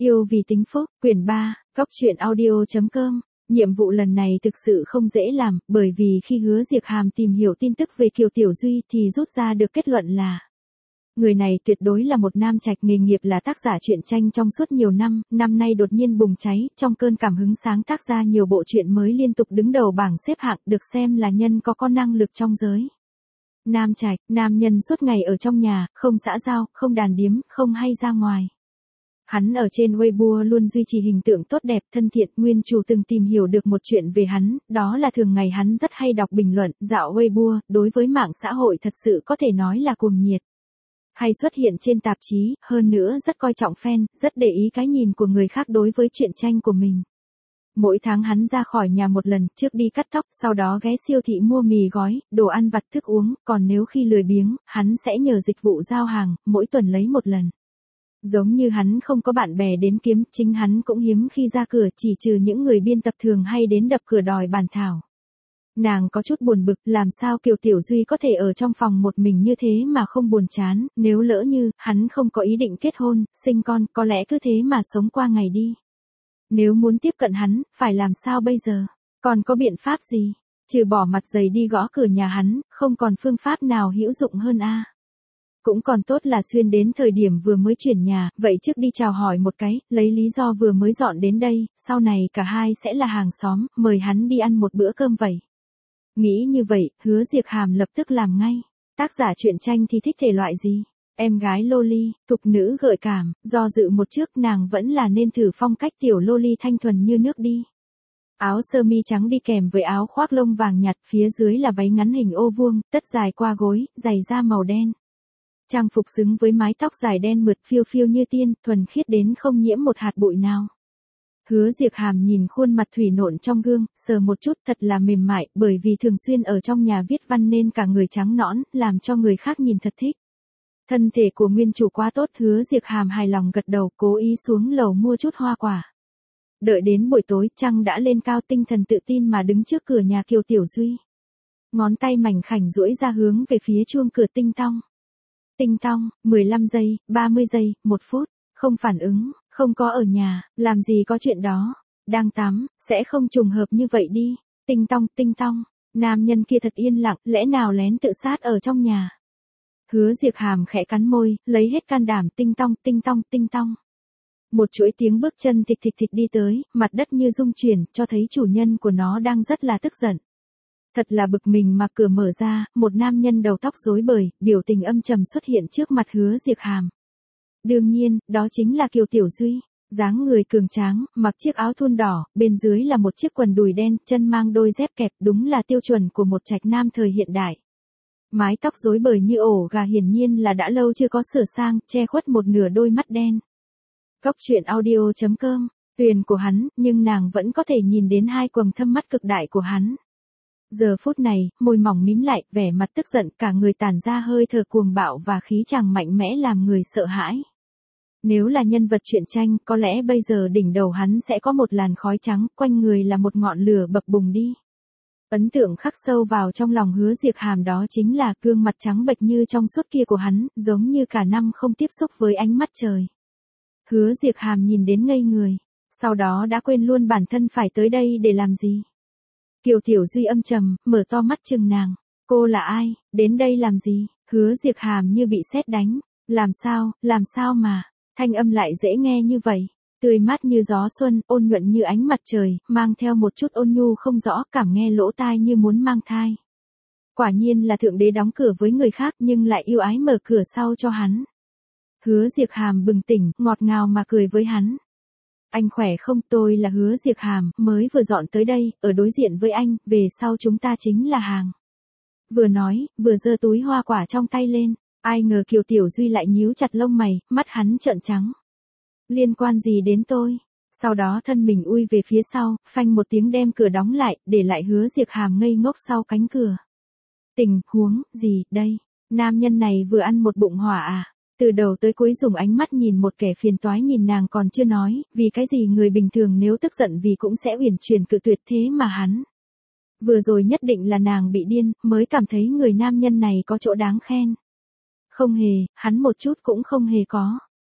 Yêu vì tính phúc, quyển 3, Góc truyện audio.com. Nhiệm vụ lần này thực sự không dễ làm, bởi vì khi Hứa Diệp Hàm tìm hiểu tin tức về Kiều Tiểu Duy thì rút ra được kết luận là người này tuyệt đối là một nam trạch, nghề nghiệp là tác giả truyện tranh trong suốt nhiều năm, năm nay đột nhiên bùng cháy, trong cơn cảm hứng sáng tác ra nhiều bộ truyện mới liên tục đứng đầu bảng xếp hạng, được xem là nhân có năng lực trong giới. Nam trạch, nam nhân suốt ngày ở trong nhà, không xã giao, không đàn điếm, không hay ra ngoài. Hắn ở trên Weibo luôn duy trì hình tượng tốt đẹp, thân thiện. Nguyên chủ từng tìm hiểu được một chuyện về hắn, đó là thường ngày hắn rất hay đọc bình luận, dạo Weibo, đối với mạng xã hội thật sự có thể nói là cuồng nhiệt. Hay xuất hiện trên tạp chí, hơn nữa rất coi trọng fan, rất để ý cái nhìn của người khác đối với truyện tranh của mình. Mỗi tháng hắn ra khỏi nhà một lần, trước đi cắt tóc, sau đó ghé siêu thị mua mì gói, đồ ăn vặt thức uống, còn nếu khi lười biếng, hắn sẽ nhờ dịch vụ giao hàng, mỗi tuần lấy một lần. Giống như hắn không có bạn bè đến kiếm, chính hắn cũng hiếm khi ra cửa, chỉ trừ những người biên tập thường hay đến đập cửa đòi bàn thảo. Nàng có chút buồn bực, làm sao Kiều Tiểu Duy có thể ở trong phòng một mình như thế mà không buồn chán, nếu lỡ như, hắn không có ý định kết hôn, sinh con, có lẽ cứ thế mà sống qua ngày đi. Nếu muốn tiếp cận hắn, phải làm sao bây giờ? Còn có biện pháp gì? Trừ bỏ mặt dày đi gõ cửa nhà hắn, không còn phương pháp nào hữu dụng hơn a. Cũng còn tốt là xuyên đến thời điểm vừa mới chuyển nhà, vậy trước đi chào hỏi một cái, lấy lý do vừa mới dọn đến đây, sau này cả hai sẽ là hàng xóm, mời hắn đi ăn một bữa cơm vậy. Nghĩ như vậy, Hứa Diệp Hàm lập tức làm ngay. Tác giả truyện tranh thì thích thể loại gì? Em gái loli, thục nữ gợi cảm, do dự một trước nàng vẫn là nên thử phong cách tiểu loli thanh thuần như nước đi. Áo sơ mi trắng đi kèm với áo khoác lông vàng nhạt, phía dưới là váy ngắn hình ô vuông, tất dài qua gối, giày da màu đen. Trang phục xứng với mái tóc dài đen mượt phiêu phiêu như tiên, thuần khiết đến không nhiễm một hạt bụi nào. Hứa Diệp Hàm nhìn khuôn mặt thủy nộn trong gương, sờ một chút, thật là mềm mại, bởi vì thường xuyên ở trong nhà viết văn nên cả người trắng nõn, làm cho người khác nhìn thật thích. Thân thể của nguyên chủ quá tốt, Hứa Diệp Hàm hài lòng gật đầu, cố ý xuống lầu mua chút hoa quả. Đợi đến buổi tối, trăng đã lên cao, tinh thần tự tin mà đứng trước cửa nhà Kiều Tiểu Duy. Ngón tay mảnh khảnh duỗi ra hướng về phía chuông cửa tinh tong. Tinh tong, 15 giây, 30 giây, 1 phút, không phản ứng, không có ở nhà, làm gì có chuyện đó, đang tắm, sẽ không trùng hợp như vậy đi. Tinh tong, nam nhân kia thật yên lặng, lẽ nào lén tự sát ở trong nhà. Hứa Diệp Hàm khẽ cắn môi, lấy hết can đảm, tinh tong. Một chuỗi tiếng bước chân thịch thịch đi tới, mặt đất như rung chuyển, cho thấy chủ nhân của nó đang rất là tức giận. Thật là bực mình mà cửa mở ra, một nam nhân đầu tóc rối bời, biểu tình âm trầm xuất hiện trước mặt Hứa Diệp Hàm. Đương nhiên, đó chính là Kiều Tiểu Duy, dáng người cường tráng, mặc chiếc áo thun đỏ, bên dưới là một chiếc quần đùi đen, chân mang đôi dép kẹp, đúng là tiêu chuẩn của một trạch nam thời hiện đại. Mái tóc rối bời như ổ gà, hiển nhiên là đã lâu chưa có sửa sang, che khuất một nửa đôi mắt đen. Góc truyện audio.com, tuyền của hắn, nhưng nàng vẫn có thể nhìn đến hai quầng thâm mắt cực đại của hắn. Giờ phút này, môi mỏng mím lại, vẻ mặt tức giận, cả người tản ra hơi thở cuồng bạo và khí chàng mạnh mẽ làm người sợ hãi. Nếu là nhân vật truyện tranh, có lẽ bây giờ đỉnh đầu hắn sẽ có một làn khói trắng, quanh người là một ngọn lửa bập bùng đi. Ấn tượng khắc sâu vào trong lòng Hứa Diệp Hàm đó chính là gương mặt trắng bệch như trong suốt kia của hắn, giống như cả năm không tiếp xúc với ánh mắt trời. Hứa Diệp Hàm nhìn đến ngây người, sau đó đã quên luôn bản thân phải tới đây để làm gì. Kiều Tiểu Duy âm trầm, mở to mắt chừng nàng. Cô là ai, đến đây làm gì? Hứa Diệp Hàm như bị sét đánh. Làm sao mà, thanh âm lại dễ nghe như vậy. Tươi mát như gió xuân, ôn nhuận như ánh mặt trời, mang theo một chút ôn nhu không rõ, cảm nghe lỗ tai như muốn mang thai. Quả nhiên là thượng đế đóng cửa với người khác nhưng lại yêu ái mở cửa sau cho hắn. Hứa Diệp Hàm bừng tỉnh, ngọt ngào mà cười với hắn. Anh khỏe không? Tôi là Hứa Diệp Hàm, mới vừa dọn tới đây, ở đối diện với anh, về sau chúng ta chính là hàng. Vừa nói, vừa giơ túi hoa quả trong tay lên, ai ngờ Kiều Tiểu Duy lại nhíu chặt lông mày, mắt hắn trợn trắng. Liên quan gì đến tôi? Sau đó thân mình ui về phía sau, phanh một tiếng đem cửa đóng lại, để lại Hứa Diệp Hàm ngây ngốc sau cánh cửa. Tình huống gì đây? Nam nhân này vừa ăn một bụng hỏa à? Từ đầu tới cuối dùng ánh mắt nhìn một kẻ phiền toái nhìn nàng còn chưa nói, vì cái gì người bình thường nếu tức giận vì cũng sẽ uyển chuyển cự tuyệt, thế mà hắn. Vừa rồi nhất định là nàng bị điên, mới cảm thấy người nam nhân này có chỗ đáng khen. Không hề, hắn một chút cũng không hề có.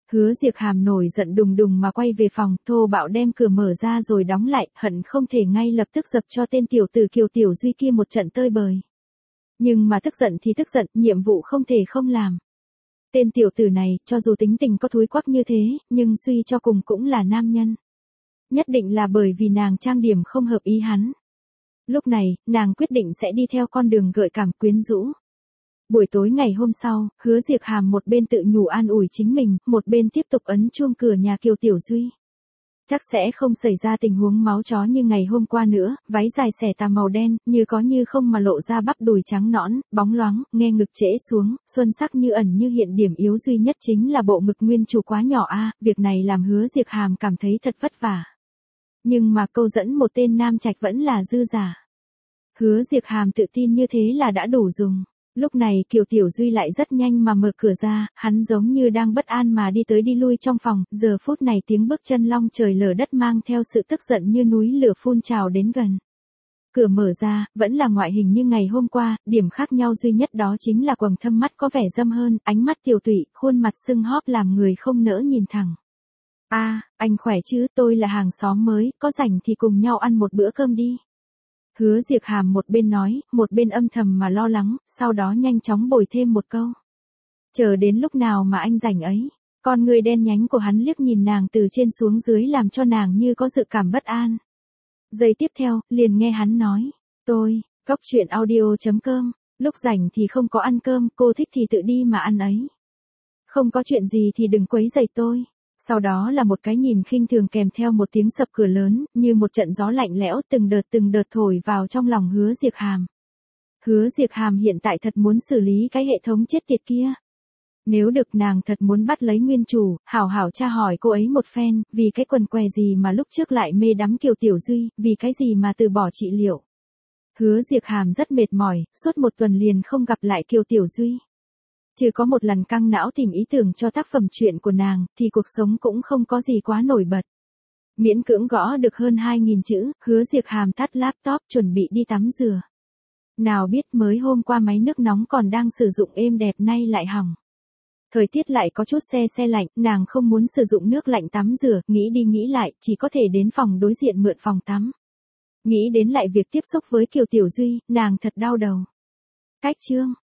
Hứa Diệc Hàm nổi giận đùng đùng mà quay về phòng, thô bạo đem cửa mở ra rồi đóng lại, hận không thể ngay lập tức dập cho tên tiểu tử Kiều Tiểu Duy kia một trận tơi bời. Nhưng mà tức giận thì tức giận, nhiệm vụ không thể không làm. Tên tiểu tử này, cho dù tính tình có thúi quắc như thế, nhưng suy cho cùng cũng là nam nhân. Nhất định là bởi vì nàng trang điểm không hợp ý hắn. Lúc này, nàng quyết định sẽ đi theo con đường gợi cảm quyến rũ. Buổi tối ngày hôm sau, Hứa Diệc Hàm một bên tự nhủ an ủi chính mình, một bên tiếp tục ấn chuông cửa nhà Kiều Tiểu Duy. Chắc sẽ không xảy ra tình huống máu chó như ngày hôm qua nữa, váy dài xẻ tà màu đen, như có như không mà lộ ra bắp đùi trắng nõn, bóng loáng, nghe ngực trễ xuống, xuân sắc như ẩn như hiện, điểm yếu duy nhất chính là bộ ngực nguyên chủ quá nhỏ việc này làm Hứa Diệc Hàm cảm thấy thật vất vả. Nhưng mà câu dẫn một tên nam trạch vẫn là dư giả. Hứa Diệc Hàm tự tin như thế là đã đủ dùng. Lúc này Kiều Tiểu Duy lại rất nhanh mà mở cửa ra, hắn giống như đang bất an mà đi tới đi lui trong phòng, giờ phút này tiếng bước chân long trời lở đất mang theo sự tức giận như núi lửa phun trào đến gần. Cửa mở ra, vẫn là ngoại hình như ngày hôm qua, điểm khác nhau duy nhất đó chính là quầng thâm mắt có vẻ dâm hơn, ánh mắt tiều tụy, khuôn mặt sưng hóp làm người không nỡ nhìn thẳng. Anh khỏe chứ, tôi là hàng xóm mới, có rảnh thì cùng nhau ăn một bữa cơm đi. Hứa Diệc Hàm một bên nói, một bên âm thầm mà lo lắng, sau đó nhanh chóng bồi thêm một câu. Chờ đến lúc nào mà anh rảnh ấy, con người đen nhánh của hắn liếc nhìn nàng từ trên xuống dưới làm cho nàng như có dự cảm bất an. Giây tiếp theo, liền nghe hắn nói, Cóc truyện audio.com, lúc rảnh thì không có ăn cơm, cô thích thì tự đi mà ăn ấy. Không có chuyện gì thì đừng quấy rầy tôi. Sau đó là một cái nhìn khinh thường kèm theo một tiếng sập cửa lớn, như một trận gió lạnh lẽo từng đợt thổi vào trong lòng Hứa Diệc Hàm. Hứa Diệc Hàm hiện tại thật muốn xử lý cái hệ thống chết tiệt kia. Nếu được nàng thật muốn bắt lấy nguyên chủ, hảo hảo tra hỏi cô ấy một phen, vì cái quần què gì mà lúc trước lại mê đắm Kiều Tiểu Duy, vì cái gì mà từ bỏ trị liệu. Hứa Diệc Hàm rất mệt mỏi, suốt một tuần liền không gặp lại Kiều Tiểu Duy. Chỉ có một lần căng não tìm ý tưởng cho tác phẩm truyện của nàng, thì cuộc sống cũng không có gì quá nổi bật. Miễn cưỡng gõ được hơn 2.000 chữ, Hứa Diệc Hàm tắt laptop chuẩn bị đi tắm rửa. Nào biết mới hôm qua máy nước nóng còn đang sử dụng êm đẹp nay lại hỏng. Thời tiết lại có chút se lạnh, nàng không muốn sử dụng nước lạnh tắm rửa, nghĩ đi nghĩ lại, chỉ có thể đến phòng đối diện mượn phòng tắm. Nghĩ đến lại việc tiếp xúc với Kiều Tiểu Duy, nàng thật đau đầu. Cách chương